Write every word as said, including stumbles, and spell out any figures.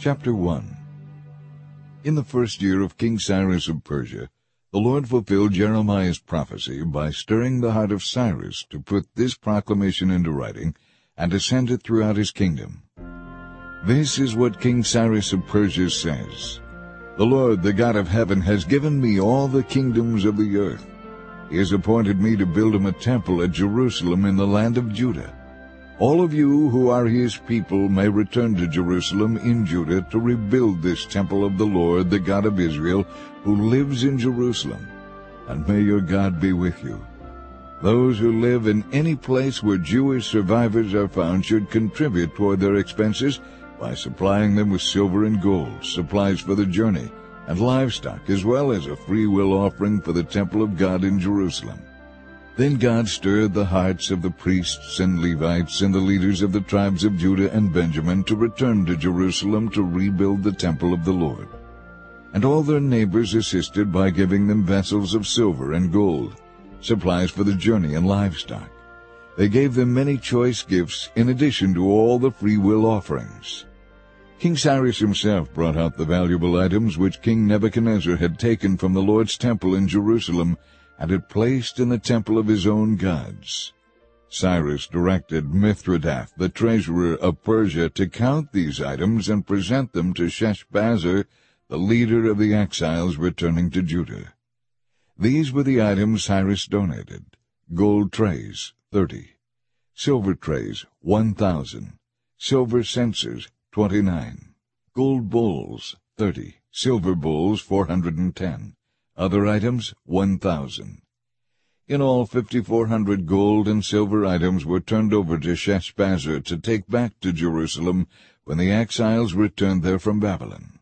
Chapter one. In the first year of King Cyrus of Persia, the Lord fulfilled Jeremiah's prophecy by stirring the heart of Cyrus to put this proclamation into writing and to send it throughout his kingdom. This is what King Cyrus of Persia says: The Lord, the God of heaven, has given me all the kingdoms of the earth. He has appointed me to build him a temple at Jerusalem in the land of Judah. All of you who are his people may return to Jerusalem in Judah to rebuild this temple of the Lord, the God of Israel, who lives in Jerusalem. And may your God be with you. Those who live in any place where Jewish survivors are found should contribute toward their expenses by supplying them with silver and gold, supplies for the journey, and livestock, as well as a free will offering for the temple of God in Jerusalem. Then God stirred the hearts of the priests and Levites and the leaders of the tribes of Judah and Benjamin to return to Jerusalem to rebuild the temple of the Lord. And all their neighbors assisted by giving them vessels of silver and gold, supplies for the journey and livestock. They gave them many choice gifts in addition to all the free will offerings. King Cyrus himself brought out the valuable items which King Nebuchadnezzar had taken from the Lord's temple in Jerusalem and had placed in the temple of his own gods. Cyrus directed Mithridath, the treasurer of Persia, to count these items and present them to Sheshbazzar, the leader of the exiles returning to Judah. These were the items Cyrus donated: gold trays, thirty; silver trays, one thousand; silver censers, twenty-nine; gold bowls, thirty; silver bowls, four hundred and ten; other items, one thousand. In all, fifty-four hundred gold and silver items were turned over to Sheshbazzar to take back to Jerusalem when the exiles returned there from Babylon.